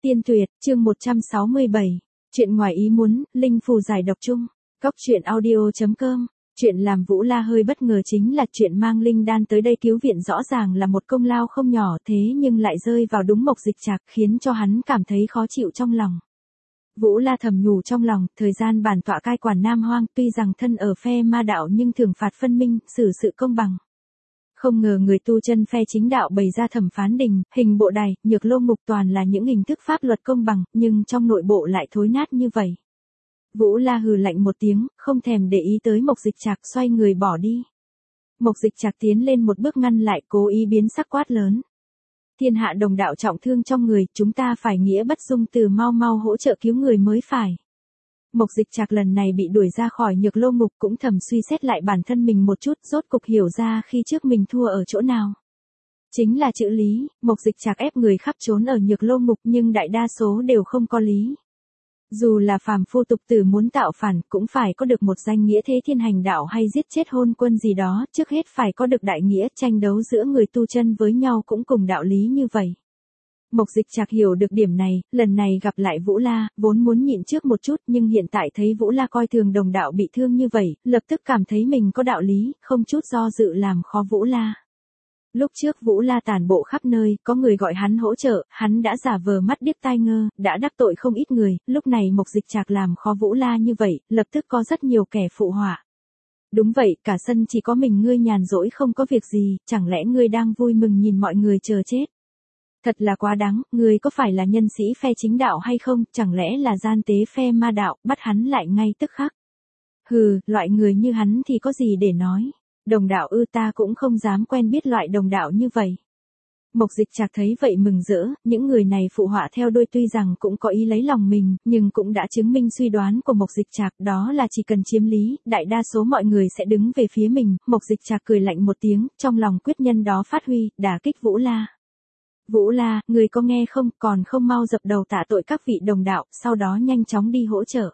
Tiên tuyệt, chương 167. Chuyện ngoài ý muốn, linh phù giải độc chung. Cóc truyện audio.com. Chuyện làm Vũ La hơi bất ngờ chính là chuyện mang linh đan tới đây cứu viện rõ ràng là một công lao không nhỏ thế nhưng lại rơi vào đúng Mộc Dịch Trạc khiến cho hắn cảm thấy khó chịu trong lòng. Vũ La thầm nhủ trong lòng, thời gian bản tọa cai quản Nam Hoang tuy rằng thân ở phe ma đạo nhưng thưởng phạt phân minh, xử sự công bằng. Không ngờ người tu chân phe chính đạo bày ra thẩm phán đình, hình bộ đài, nhược lô ngục toàn là những hình thức pháp luật công bằng, nhưng trong nội bộ lại thối nát như vậy. Vũ La hừ lạnh một tiếng, không thèm để ý tới Mộc Dịch Trạc xoay người bỏ đi. Mộc Dịch Trạc tiến lên một bước ngăn lại cố ý biến sắc quát lớn. Thiên hạ đồng đạo trọng thương trong người, chúng ta phải nghĩa bất dung từ mau mau hỗ trợ cứu người mới phải. Mộc Dịch Trạc lần này bị đuổi ra khỏi nhược lô ngục cũng thầm suy xét lại bản thân mình một chút, rốt cục hiểu ra khi trước mình thua ở chỗ nào. Chính là chữ lý, Mộc Dịch Trạc ép người khắp trốn ở nhược lô ngục nhưng đại đa số đều không có lý. Dù là phàm phu tục tử muốn tạo phản cũng phải có được một danh nghĩa thế thiên hành đạo hay giết chết hôn quân gì đó, trước hết phải có được đại nghĩa, tranh đấu giữa người tu chân với nhau cũng cùng đạo lý như vậy. Mộc Dịch Trạc hiểu được điểm này, lần này gặp lại Vũ La, vốn muốn nhịn trước một chút nhưng hiện tại thấy Vũ La coi thường đồng đạo bị thương như vậy, lập tức cảm thấy mình có đạo lý, không chút do dự làm khó Vũ La. Lúc trước Vũ La tản bộ khắp nơi, có người gọi hắn hỗ trợ, hắn đã giả vờ mắt điếc tai ngơ, đã đắc tội không ít người, lúc này Mộc Dịch Trạc làm khó Vũ La như vậy, lập tức có rất nhiều kẻ phụ họa. Đúng vậy, cả sân chỉ có mình ngươi nhàn rỗi không có việc gì, chẳng lẽ ngươi đang vui mừng nhìn mọi người chờ chết? Thật là quá đáng, ngươi có phải là nhân sĩ phe chính đạo hay không, chẳng lẽ là gian tế phe ma đạo, bắt hắn lại ngay tức khắc. Hừ, loại người như hắn thì có gì để nói. Đồng đạo ta cũng không dám quen biết loại đồng đạo như vậy. Mộc Dịch Trạc thấy vậy mừng rỡ, những người này phụ họa theo đuôi tuy rằng cũng có ý lấy lòng mình, nhưng cũng đã chứng minh suy đoán của Mộc Dịch Trạc đó là chỉ cần chiếm lý, đại đa số mọi người sẽ đứng về phía mình. Mộc Dịch Trạc cười lạnh một tiếng, trong lòng quyết nhân đó phát huy, đả kích Vũ La. Vũ La, người có nghe không, còn không mau dập đầu tạ tội các vị đồng đạo, sau đó nhanh chóng đi hỗ trợ.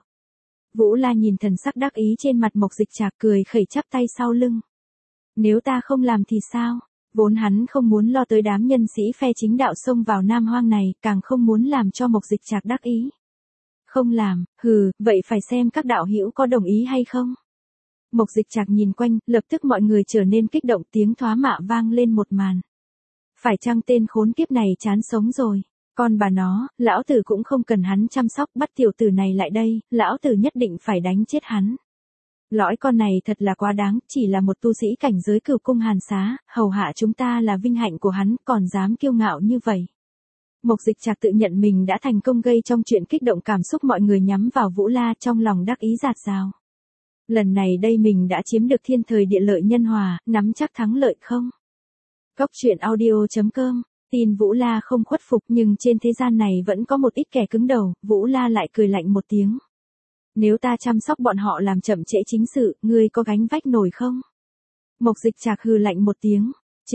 Vũ La nhìn thần sắc đắc ý trên mặt Mộc Dịch Trạc cười khẩy chắp tay sau lưng. Nếu ta không làm thì sao? Vốn hắn không muốn lo tới đám nhân sĩ phe chính đạo xông vào Nam Hoang này, càng không muốn làm cho Mộc Dịch Trạc đắc ý. Không làm, vậy phải xem các đạo hữu có đồng ý hay không? Mộc Dịch Trạc nhìn quanh, lập tức mọi người trở nên kích động, tiếng thoá mạ vang lên một màn. Phải chăng tên khốn kiếp này chán sống rồi? Con bà nó, lão tử cũng không cần hắn chăm sóc, bắt tiểu tử này lại đây, lão tử nhất định phải đánh chết hắn. Lõi con này thật là quá đáng, chỉ là một tu sĩ cảnh giới Cửu Cung Hàn Xá, hầu hạ chúng ta là vinh hạnh của hắn, còn dám kiêu ngạo như vậy. Mộc Dịch Trạc tự nhận mình đã thành công gây trong chuyện kích động cảm xúc mọi người nhắm vào Vũ La, trong lòng đắc ý dạt dào. Lần này đây mình đã chiếm được thiên thời địa lợi nhân hòa, nắm chắc thắng lợi không? Cóc truyện audio.com. Tin Vũ La không khuất phục nhưng trên thế gian này vẫn có một ít kẻ cứng đầu, Vũ La lại cười lạnh một tiếng. Nếu ta chăm sóc bọn họ làm chậm trễ chính sự, ngươi có gánh vách nổi không? Mộc Dịch Trạc hừ lạnh một tiếng.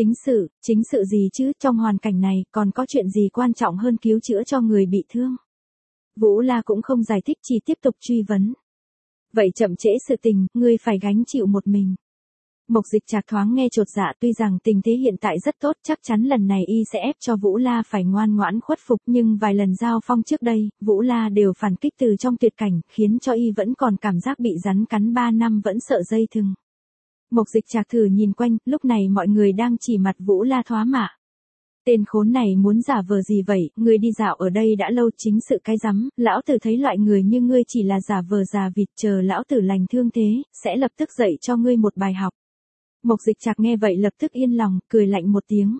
Chính sự gì chứ, trong hoàn cảnh này còn có chuyện gì quan trọng hơn cứu chữa cho người bị thương? Vũ La cũng không giải thích, chỉ tiếp tục truy vấn. Vậy chậm trễ sự tình, ngươi phải gánh chịu một mình. Mộc Dịch Trạc thoáng nghe chột dạ, tuy rằng tình thế hiện tại rất tốt, chắc chắn lần này y sẽ ép cho Vũ La phải ngoan ngoãn khuất phục, nhưng vài lần giao phong trước đây, Vũ La đều phản kích từ trong tuyệt cảnh, khiến cho y vẫn còn cảm giác bị rắn cắn 3 năm vẫn sợ dây thừng. Mộc Dịch Trạc thử nhìn quanh, lúc này mọi người đang chỉ mặt Vũ La thoá mạ. Tên khốn này muốn giả vờ gì vậy, ngươi đi dạo ở đây đã lâu, chính sự cái rắm, lão tử thấy loại người như ngươi chỉ là giả vờ già vịt, chờ lão tử lành thương thế, sẽ lập tức dạy cho ngươi một bài học. Mộc Dịch Trạc nghe vậy lập tức yên lòng, cười lạnh một tiếng.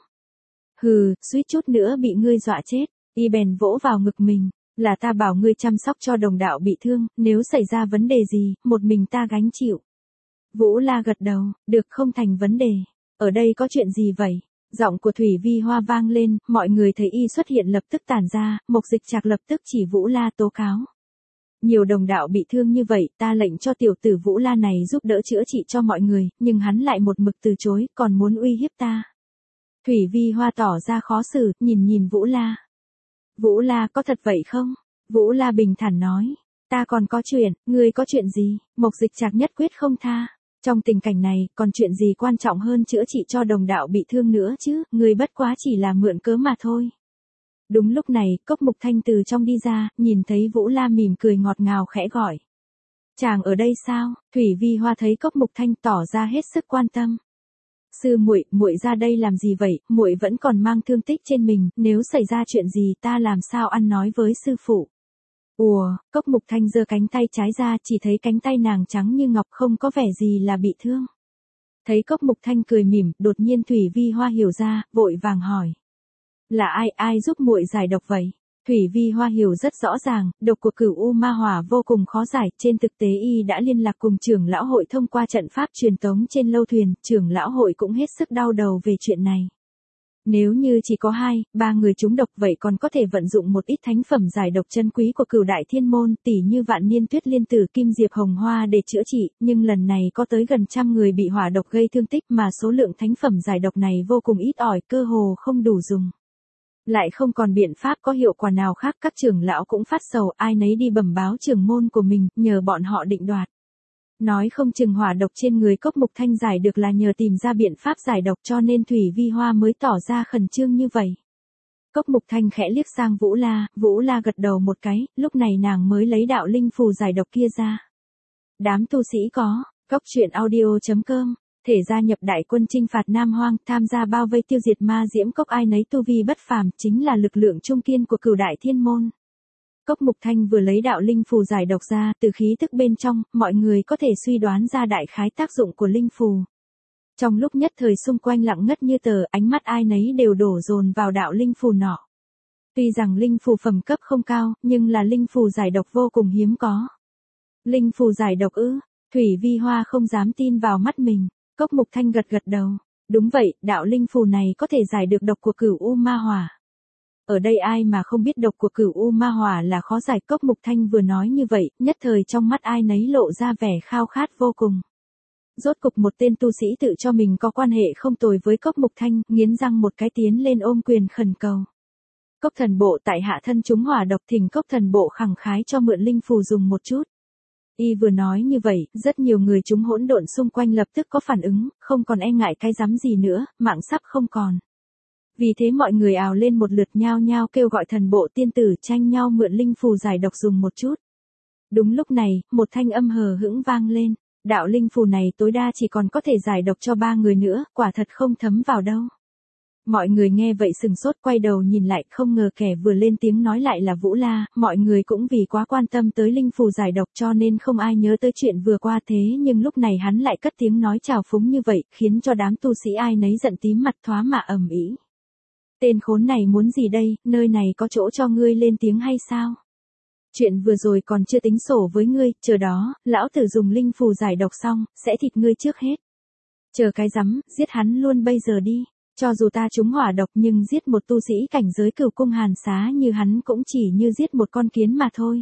Suýt chút nữa bị ngươi dọa chết, y bèn vỗ vào ngực mình, là ta bảo ngươi chăm sóc cho đồng đạo bị thương, nếu xảy ra vấn đề gì, một mình ta gánh chịu. Vũ La gật đầu, được, không thành vấn đề, ở đây có chuyện gì vậy? Giọng của Thủy Vi Hoa vang lên, mọi người thấy y xuất hiện lập tức tản ra, Mộc Dịch Trạc lập tức chỉ Vũ La tố cáo. Nhiều đồng đạo bị thương như vậy, ta lệnh cho tiểu tử Vũ La này giúp đỡ chữa trị cho mọi người, nhưng hắn lại một mực từ chối, còn muốn uy hiếp ta. Thủy Vi Hoa tỏ ra khó xử, nhìn Vũ La. Vũ La, có thật vậy không? Vũ La bình thản nói. Ta còn có chuyện, ngươi có chuyện gì? Mộc Dịch Trạc nhất quyết không tha. Trong tình cảnh này, còn chuyện gì quan trọng hơn chữa trị cho đồng đạo bị thương nữa chứ, ngươi bất quá chỉ là mượn cớ mà thôi. Đúng lúc này, Cốc Mục Thanh từ trong đi ra, nhìn thấy Vũ La mỉm cười ngọt ngào khẽ gọi. Chàng ở đây sao? Thủy Vi Hoa thấy Cốc Mục Thanh tỏ ra hết sức quan tâm. Sư muội, muội ra đây làm gì vậy? Muội vẫn còn mang thương tích trên mình, nếu xảy ra chuyện gì ta làm sao ăn nói với sư phụ? Ùa, Cốc Mục Thanh giơ cánh tay trái ra, chỉ thấy cánh tay nàng trắng như ngọc, không có vẻ gì là bị thương. Thấy Cốc Mục Thanh cười mỉm, đột nhiên Thủy Vi Hoa hiểu ra, vội vàng hỏi. Là ai giúp muội giải độc vậy? Thủy Vi Hoa hiểu rất rõ ràng, độc của Cửu U Ma Hỏa vô cùng khó giải, trên thực tế y đã liên lạc cùng trưởng lão hội thông qua trận pháp truyền tống trên lâu thuyền, trưởng lão hội cũng hết sức đau đầu về chuyện này. Nếu như chỉ có 2-3 người trúng độc vậy còn có thể vận dụng một ít thánh phẩm giải độc chân quý của Cửu Đại Thiên Môn, tỉ như Vạn Niên Tuyết Liên Tử Kim Diệp Hồng Hoa để chữa trị, nhưng lần này có tới gần trăm người bị hỏa độc gây thương tích mà số lượng thánh phẩm giải độc này vô cùng ít ỏi, cơ hồ không đủ dùng. Lại không còn biện pháp có hiệu quả nào khác, các trưởng lão cũng phát sầu, ai nấy đi bẩm báo trưởng môn của mình, nhờ bọn họ định đoạt. Nói không chừng hỏa độc trên người Cốc Mục Thanh giải được là nhờ tìm ra biện pháp giải độc, cho nên Thủy Vi Hoa mới tỏ ra khẩn trương như vậy. Cốc Mục Thanh khẽ liếc sang Vũ La gật đầu một cái, lúc này nàng mới lấy đạo linh phù giải độc kia ra. Đám tu sĩ có, coctruyện.audio.com, thể gia nhập đại quân chinh phạt Nam Hoang, tham gia bao vây tiêu diệt ma diễm cốc, ai nấy tu vi bất phàm, chính là lực lượng trung kiên của Cửu Đại Thiên Môn. Cốc Mục Thanh vừa lấy đạo linh phù giải độc ra, từ khí tức bên trong, mọi người có thể suy đoán ra đại khái tác dụng của linh phù. Trong lúc nhất thời xung quanh lặng ngắt như tờ, ánh mắt ai nấy đều đổ dồn vào đạo linh phù nọ. Tuy rằng linh phù phẩm cấp không cao, nhưng là linh phù giải độc vô cùng hiếm có. Linh phù giải độc ư? Thủy Vi Hoa không dám tin vào mắt mình. Cốc Mục Thanh gật đầu. Đúng vậy, đạo linh phù này có thể giải được độc của Cửu U Ma Hỏa. Ở đây ai mà không biết độc của Cửu U Ma Hỏa là khó giải. Cốc Mục Thanh vừa nói như vậy, nhất thời trong mắt ai nấy lộ ra vẻ khao khát vô cùng. Rốt cục một tên tu sĩ tự cho mình có quan hệ không tồi với Cốc Mục Thanh, nghiến răng một cái tiến lên ôm quyền khẩn cầu. Cốc Thần Bộ, tại hạ thân chúng hỏa độc, thỉnh Cốc Thần Bộ khẳng khái cho mượn linh phù dùng một chút. Y vừa nói như vậy, rất nhiều người chúng hỗn độn xung quanh lập tức có phản ứng, không còn e ngại cái rắm gì nữa, mạng sắp không còn. Vì thế mọi người ào lên một lượt, nhao nhao kêu gọi Thần Bộ tiên tử tranh nhau mượn linh phù giải độc dùng một chút. Đúng lúc này, một thanh âm hờ hững vang lên, đạo linh phù này tối đa chỉ còn có thể giải độc cho 3 người nữa, quả thật không thấm vào đâu. Mọi người nghe vậy sừng sốt quay đầu nhìn lại, không ngờ kẻ vừa lên tiếng nói lại là Vũ La, mọi người cũng vì quá quan tâm tới linh phù giải độc cho nên không ai nhớ tới chuyện vừa qua, thế nhưng lúc này hắn lại cất tiếng nói chào phúng như vậy, khiến cho đám tu sĩ ai nấy giận tím mặt thoá mạ ầm ĩ. Tên khốn này muốn gì đây, nơi này có chỗ cho ngươi lên tiếng hay sao? Chuyện vừa rồi còn chưa tính sổ với ngươi, chờ đó, lão tử dùng linh phù giải độc xong, sẽ thịt ngươi trước hết. Chờ cái rắm, giết hắn luôn bây giờ đi. Cho dù ta trúng hỏa độc nhưng giết một tu sĩ cảnh giới Cửu Cung Hàn Xá như hắn cũng chỉ như giết một con kiến mà thôi.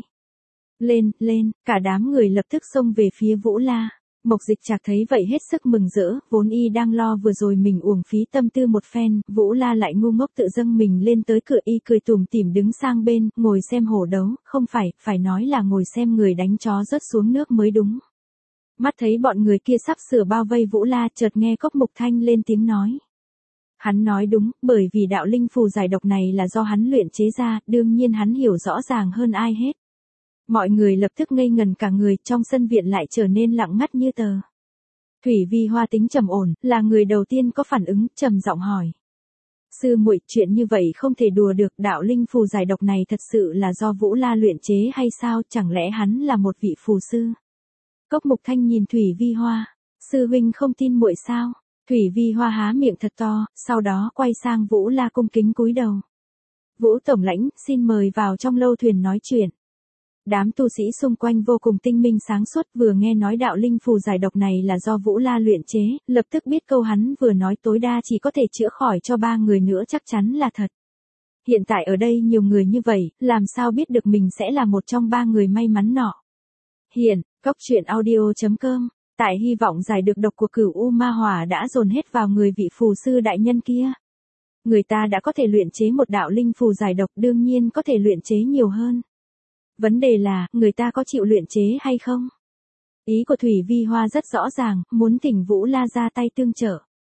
Lên, cả đám người lập tức xông về phía Vũ La. Mộc Dịch Trạc thấy vậy hết sức mừng rỡ, vốn y đang lo vừa rồi mình uổng phí tâm tư một phen, Vũ La lại ngu ngốc tự dâng mình lên tới cửa, y cười tủm tỉm đứng sang bên, ngồi xem hổ đấu, không phải nói là ngồi xem người đánh chó rớt xuống nước mới đúng. Mắt thấy bọn người kia sắp sửa bao vây Vũ La, chợt nghe Cốc Mục Thanh lên tiếng nói. Hắn nói đúng, bởi vì đạo linh phù giải độc này là do hắn luyện chế ra, đương nhiên hắn hiểu rõ ràng hơn ai hết. Mọi người lập tức ngây ngần cả người, trong sân viện lại trở nên lặng ngắt như tờ. Thủy Vi Hoa tính trầm ổn, là người đầu tiên có phản ứng, trầm giọng hỏi. Sư muội, chuyện như vậy không thể đùa được, đạo linh phù giải độc này thật sự là do Vũ La luyện chế hay sao, chẳng lẽ hắn là một vị phù sư? Cốc Mục Thanh nhìn Thủy Vi Hoa, sư huynh không tin muội sao? Thủy Vi Hoa há miệng thật to, sau đó quay sang Vũ La cung kính cúi đầu. Vũ Tổng lãnh, xin mời vào trong lâu thuyền nói chuyện. Đám tu sĩ xung quanh vô cùng tinh minh sáng suốt, vừa nghe nói đạo linh phù giải độc này là do Vũ La luyện chế, lập tức biết câu hắn vừa nói tối đa chỉ có thể chữa khỏi cho 3 người nữa chắc chắn là thật. Hiện tại ở đây nhiều người như vậy, làm sao biết được mình sẽ là một trong 3 người may mắn nọ. Hiện, coctruyện.audio.com, tại hy vọng giải được độc của Cửu U Ma Hỏa đã dồn hết vào người vị phù sư đại nhân kia. Người ta đã có thể luyện chế một đạo linh phù giải độc, đương nhiên có thể luyện chế nhiều hơn. Vấn đề là, người ta có chịu luyện chế hay không? Ý của Thủy Vi Hoa rất rõ ràng, muốn thỉnh Vũ La ra tay tương trợ.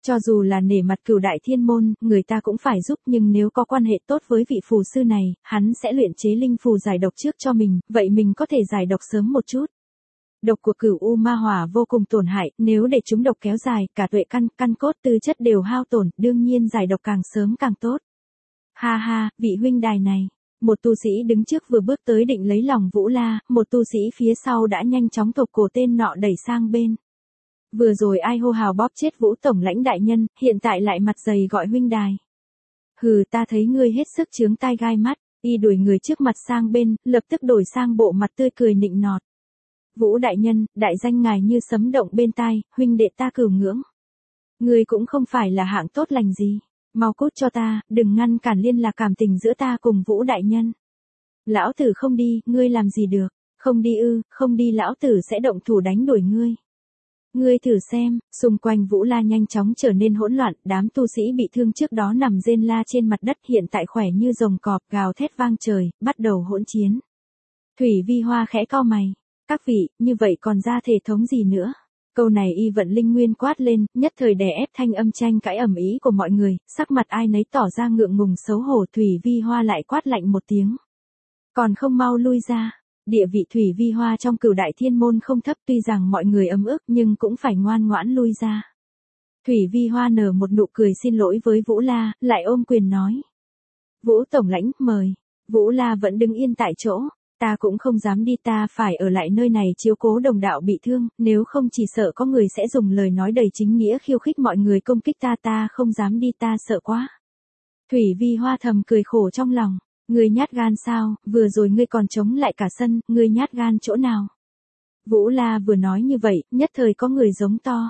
Cho dù là nể mặt Cửu Đại Thiên Môn, người ta cũng phải giúp, nhưng nếu có quan hệ tốt với vị phù sư này, hắn sẽ luyện chế linh phù giải độc trước cho mình, vậy mình có thể giải độc sớm một chút. Độc của Cửu U Ma Hỏa vô cùng tổn hại, nếu để chúng độc kéo dài, cả tuệ căn, căn cốt tư chất đều hao tổn, đương nhiên giải độc càng sớm càng tốt. Ha ha, vị huynh đài này. Một tu sĩ đứng trước vừa bước tới định lấy lòng Vũ La, một tu sĩ phía sau đã nhanh chóng thộp cổ tên nọ đẩy sang bên. Vừa rồi ai hô hào bóp chết Vũ tổng lãnh đại nhân, hiện tại lại mặt dày gọi huynh đài. Hừ, ta thấy ngươi hết sức chướng tai gai mắt, y đuổi người trước mặt sang bên, lập tức đổi sang bộ mặt tươi cười nịnh nọt. Vũ đại nhân, đại danh ngài như sấm động bên tai, huynh đệ ta cửu ngưỡng. Ngươi cũng không phải là hạng tốt lành gì, mau cút cho ta, đừng ngăn cản liên lạc cảm tình giữa ta cùng Vũ đại nhân. Lão tử không đi, ngươi làm gì được, không đi ư, không đi lão tử sẽ động thủ đánh đuổi ngươi. Ngươi thử xem, xung quanh Vũ La nhanh chóng trở nên hỗn loạn, đám tu sĩ bị thương trước đó nằm rên la trên mặt đất hiện tại khỏe như rồng cọp, gào thét vang trời, bắt đầu hỗn chiến. Thủy Vi Hoa khẽ cau mày, các vị, như vậy còn ra thể thống gì nữa? Câu này y vận linh nguyên quát lên, nhất thời đè ép thanh âm tranh cãi ầm ĩ của mọi người, sắc mặt ai nấy tỏ ra ngượng ngùng xấu hổ. Thủy Vi Hoa lại quát lạnh một tiếng. Còn không mau lui ra. Địa vị Thủy Vi Hoa trong Cửu Đại Thiên Môn không thấp, tuy rằng mọi người ấm ức nhưng cũng phải ngoan ngoãn lui ra. Thủy Vi Hoa nở một nụ cười xin lỗi với Vũ La, lại ôm quyền nói. Vũ tổng lãnh, mời. Vũ La vẫn đứng yên tại chỗ. Ta cũng không dám đi, ta phải ở lại nơi này chiếu cố đồng đạo bị thương, nếu không chỉ sợ có người sẽ dùng lời nói đầy chính nghĩa khiêu khích mọi người công kích ta, ta không dám đi, ta sợ quá. Thủy Vi Hoa thầm cười khổ trong lòng. Ngươi nhát gan sao, vừa rồi ngươi còn chống lại cả sân, ngươi nhát gan chỗ nào? Vũ La vừa nói như vậy, nhất thời có người giống to.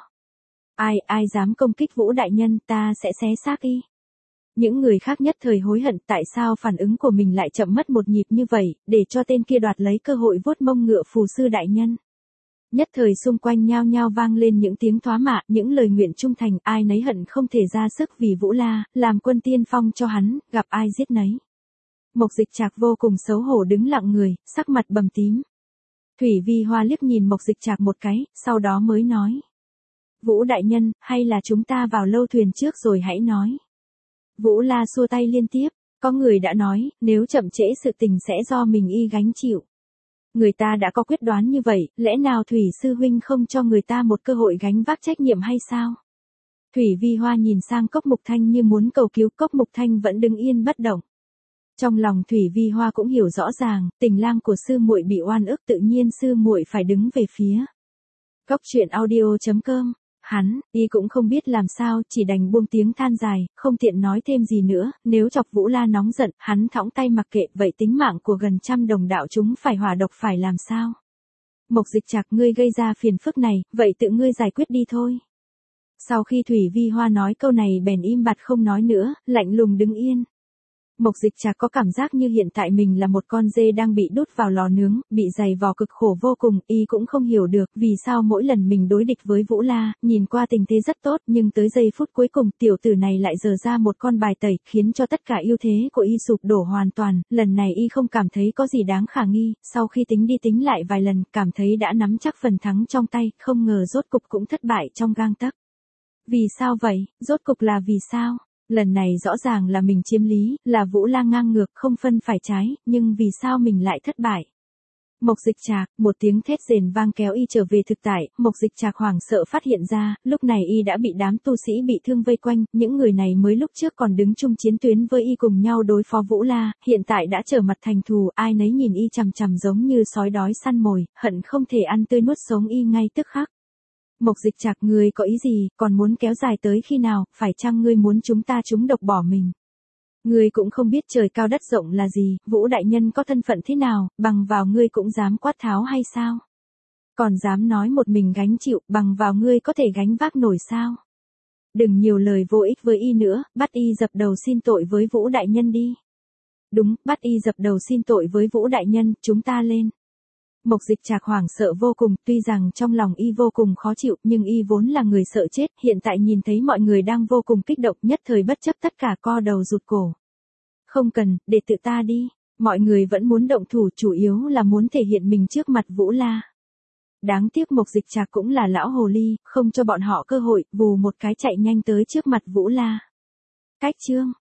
Ai dám công kích Vũ đại nhân, ta sẽ xé xác y. Những người khác nhất thời hối hận tại sao phản ứng của mình lại chậm mất một nhịp như vậy, để cho tên kia đoạt lấy cơ hội vuốt mông ngựa phù sư đại nhân. Nhất thời xung quanh nhao nhao vang lên những tiếng thoá mạ, những lời nguyện trung thành, ai nấy hận không thể ra sức vì Vũ La, làm quân tiên phong cho hắn, gặp ai giết nấy. Mộc Dịch Trạc vô cùng xấu hổ đứng lặng người, sắc mặt bầm tím. Thủy Vi Hoa liếc nhìn Mộc Dịch Trạc một cái, sau đó mới nói. Vũ đại nhân, hay là chúng ta vào lâu thuyền trước rồi hãy nói. Vũ La xua tay liên tiếp, có người đã nói, nếu chậm trễ sự tình sẽ do mình y gánh chịu. Người ta đã có quyết đoán như vậy, lẽ nào Thủy sư huynh không cho người ta một cơ hội gánh vác trách nhiệm hay sao? Thủy Vi Hoa nhìn sang Cốc Mục Thanh như muốn cầu cứu, Cốc Mục Thanh vẫn đứng yên bất động. Trong lòng Thủy Vi Hoa cũng hiểu rõ ràng, tình lang của sư muội bị oan ức, tự nhiên sư muội phải đứng về phía. Cốc truyện audio.com. Hắn, y cũng không biết làm sao, chỉ đành buông tiếng than dài, không tiện nói thêm gì nữa, nếu chọc Vũ La nóng giận, hắn thõng tay mặc kệ, vậy tính mạng của gần trăm đồng đạo chúng phải hỏa độc phải làm sao? Mộc Dịch Trạc, ngươi gây ra phiền phức này, vậy tự ngươi giải quyết đi thôi. Sau khi Thủy Vi Hoa nói câu này bèn im bặt không nói nữa, lạnh lùng đứng yên. Mộc Dịch Trạc có cảm giác như hiện tại mình là một con dê đang bị đút vào lò nướng, bị dày vò cực khổ vô cùng, y cũng không hiểu được vì sao mỗi lần mình đối địch với Vũ La, nhìn qua tình thế rất tốt, nhưng tới giây phút cuối cùng tiểu tử này lại giở ra một con bài tẩy, khiến cho tất cả ưu thế của y sụp đổ hoàn toàn, lần này y không cảm thấy có gì đáng khả nghi, sau khi tính đi tính lại vài lần, cảm thấy đã nắm chắc phần thắng trong tay, không ngờ rốt cục cũng thất bại trong gang tấc. Vì sao vậy, rốt cục là vì sao? Lần này rõ ràng là mình chiếm lý, là Vũ La ngang ngược không phân phải trái, nhưng vì sao mình lại thất bại? Mộc Dịch Trạc, một tiếng thét rền vang kéo y trở về thực tại, Mộc Dịch Trạc hoảng sợ phát hiện ra, lúc này y đã bị đám tu sĩ bị thương vây quanh, những người này mới lúc trước còn đứng chung chiến tuyến với y cùng nhau đối phó Vũ La, hiện tại đã trở mặt thành thù, ai nấy nhìn y chằm chằm giống như sói đói săn mồi, hận không thể ăn tươi nuốt sống y ngay tức khắc. Mộc Dịch Trạc, ngươi có ý gì, còn muốn kéo dài tới khi nào, phải chăng ngươi muốn chúng ta trúng độc bỏ mình? Ngươi cũng không biết trời cao đất rộng là gì, Vũ đại nhân có thân phận thế nào, bằng vào ngươi cũng dám quát tháo hay sao? Còn dám nói một mình gánh chịu, bằng vào ngươi có thể gánh vác nổi sao? Đừng nhiều lời vô ích với y nữa, bắt y dập đầu xin tội với Vũ đại nhân đi. Đúng, bắt y dập đầu xin tội với Vũ đại nhân, chúng ta lên. Mộc Dịch Trạc hoảng sợ vô cùng, tuy rằng trong lòng y vô cùng khó chịu, nhưng y vốn là người sợ chết, hiện tại nhìn thấy mọi người đang vô cùng kích động, nhất thời bất chấp tất cả co đầu rụt cổ. Không cần, để tự ta đi, mọi người vẫn muốn động thủ, chủ yếu là muốn thể hiện mình trước mặt Vũ La. Đáng tiếc Mộc Dịch Trạc cũng là lão hồ ly, không cho bọn họ cơ hội, vù một cái chạy nhanh tới trước mặt Vũ La. Cách chương